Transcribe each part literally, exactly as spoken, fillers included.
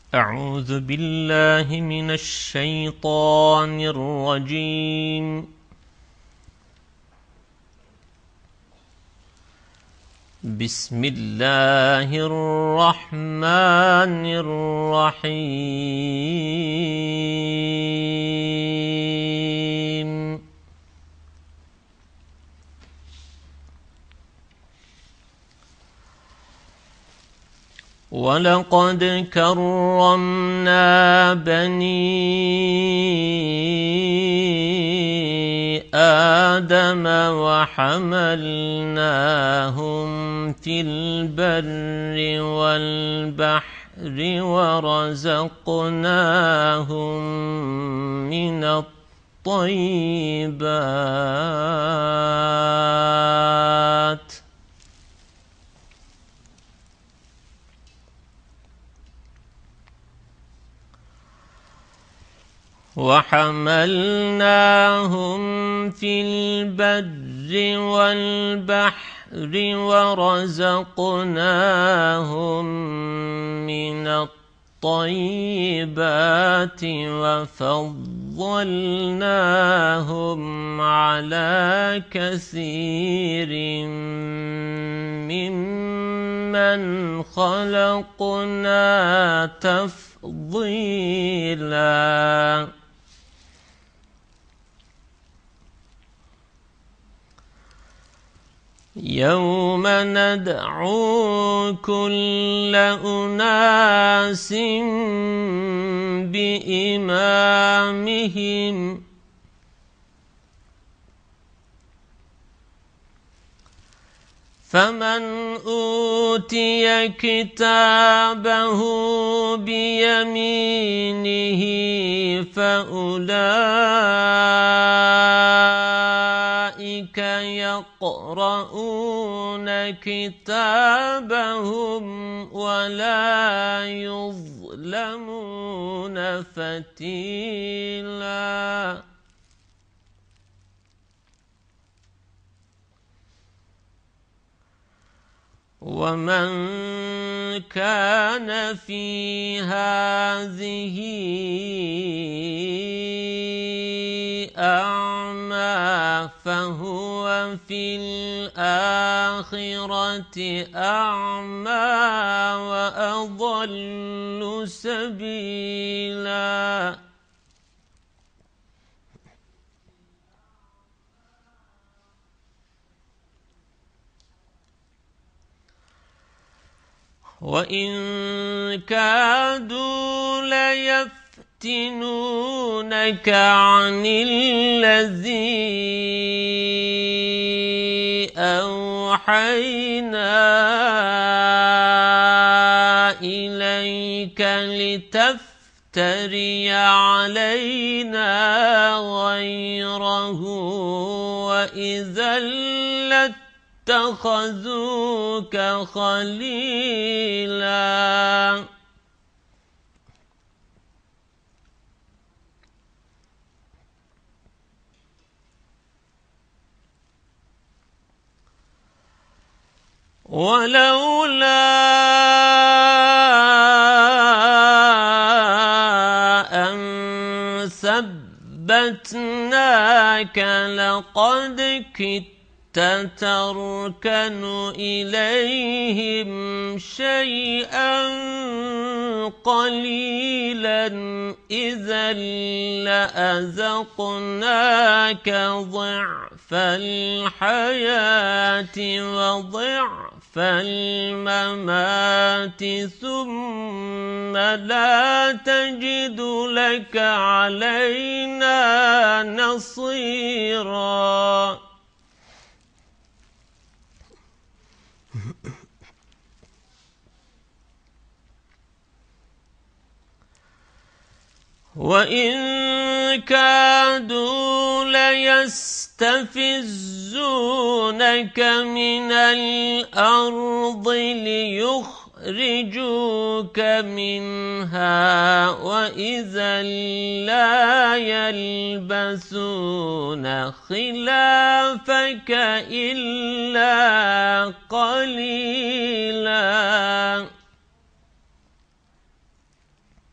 أعوذ بالله من الشيطان الرجيم. بسم الله الرحمن الرحيم. ولقد كرمنا بني آدم وحملناهم في البر والبحر ورزقناهم من الطيبات وحملناهم في البر والبحر ورزقناهم من الطيبات وفضلناهم على كثير ممن خلقنا تفضيلا. يوم ندعو كل أناس بإمامهم فمن أوتي كتابه بيمينه فأولئك يقرؤون كتابهم ولا يظلمون فتيلا. ومن كان في هذه أعمى فهو في الآخرة أعمى وأضل سبيلا. وإن كادوا ليفتنونك عن الذي أوحينا إليك لتفتري علينا غيره وإذا لاتخذوك خليلا. ولولا أن ثبتناك لقد كدت تتركن إليهم شيئا قليلا إذا لأذقناك ضعف الحياة وضعف الممات ثم لا تجد لك علينا نصيرا. وإن كادوا ليستفزونك من الأرض ليخرجوك منها وإذا لا يلبثون خلافك إلا قليلا.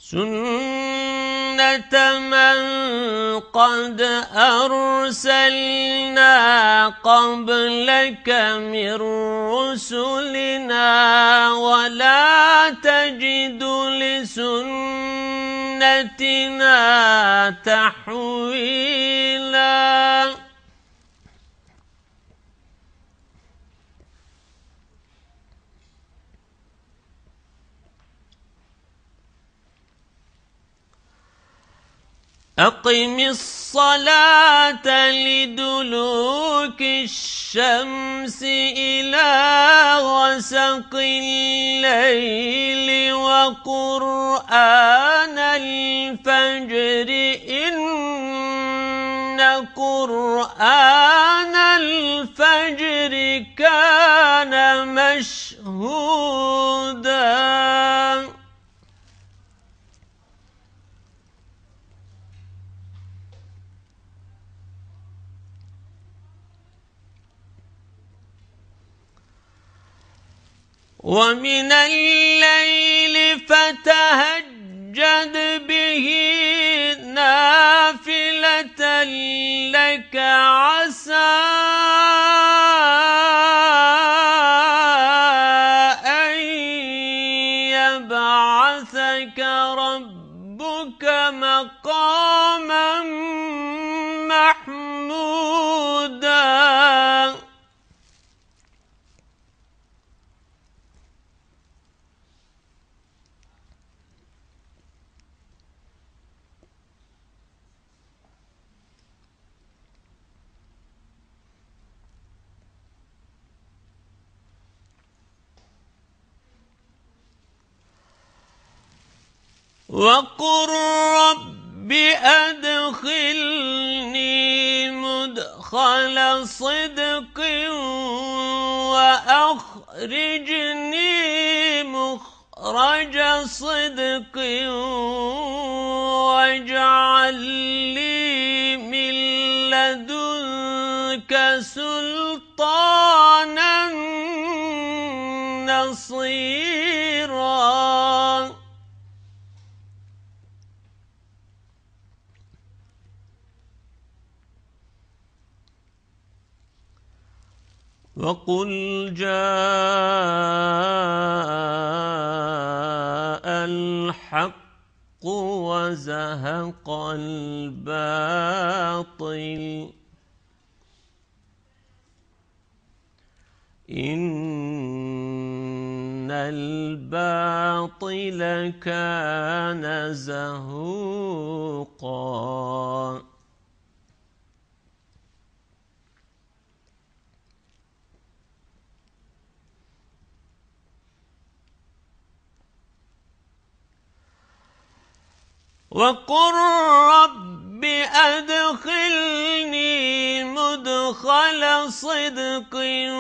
سُنَّةَ مَن قَدْ أَرْسَلْنَا قَبْلَكَ مِن رُّسُلِنَا وَلَا تَجِدُ لِسُنَّتِنَا تَحْوِيلًا أقم الصلاة لدلوك الشمس إلى غسق الليل وقرآن الفجر إن قرآن الفجر كان مشهودا ومن الليل فتهجد به نافلة لك عسى أن يبعثك ربك مقاما محمودا وقل رب أدخلني مدخل صدق وأخرجني مخرج صدق واجعل لي من لدنك سلطانا نصيرا وقل جاء الحق وزهق الباطل إن الباطل كان زهوقا وقل رب أدخلني مدخل صدق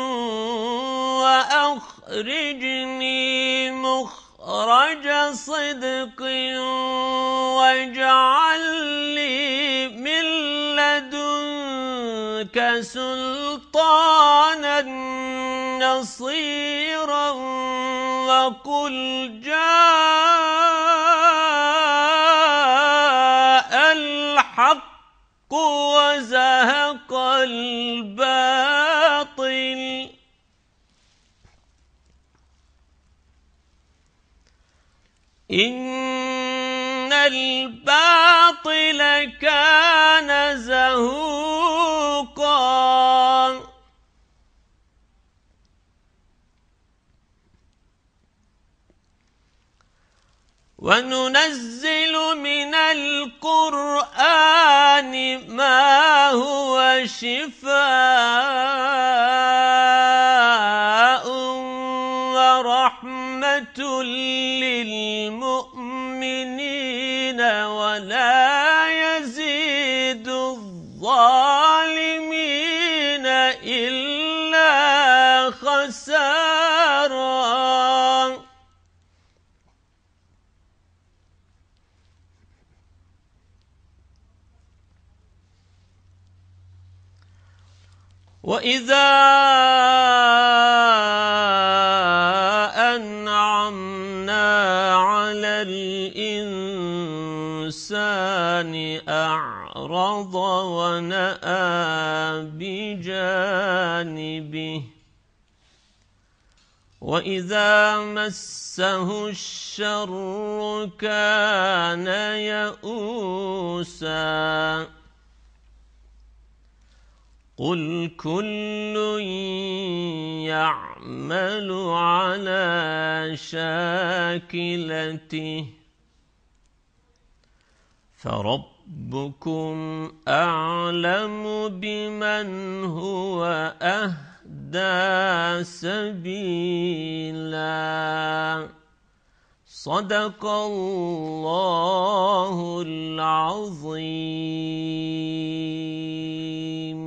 وأخرجني مخرج صدق واجعل لي من لدنك سلطانا نصيرا وقل جاء الحق وزهق الباطل إن الباطل كان زهوقا وننزل من القرآن ما هو شفاء ورحمة للمؤمنين ولا يزيد الظالمين إلا خسارا وإذا أنعمنا على الإنسان أعرض ونأى بجانبه وإذا مسه الشر كان يئوسا قل كل يعمل على شاكلته فربكم أعلم بمن هو أهدى سبيلا صدق الله العظيم.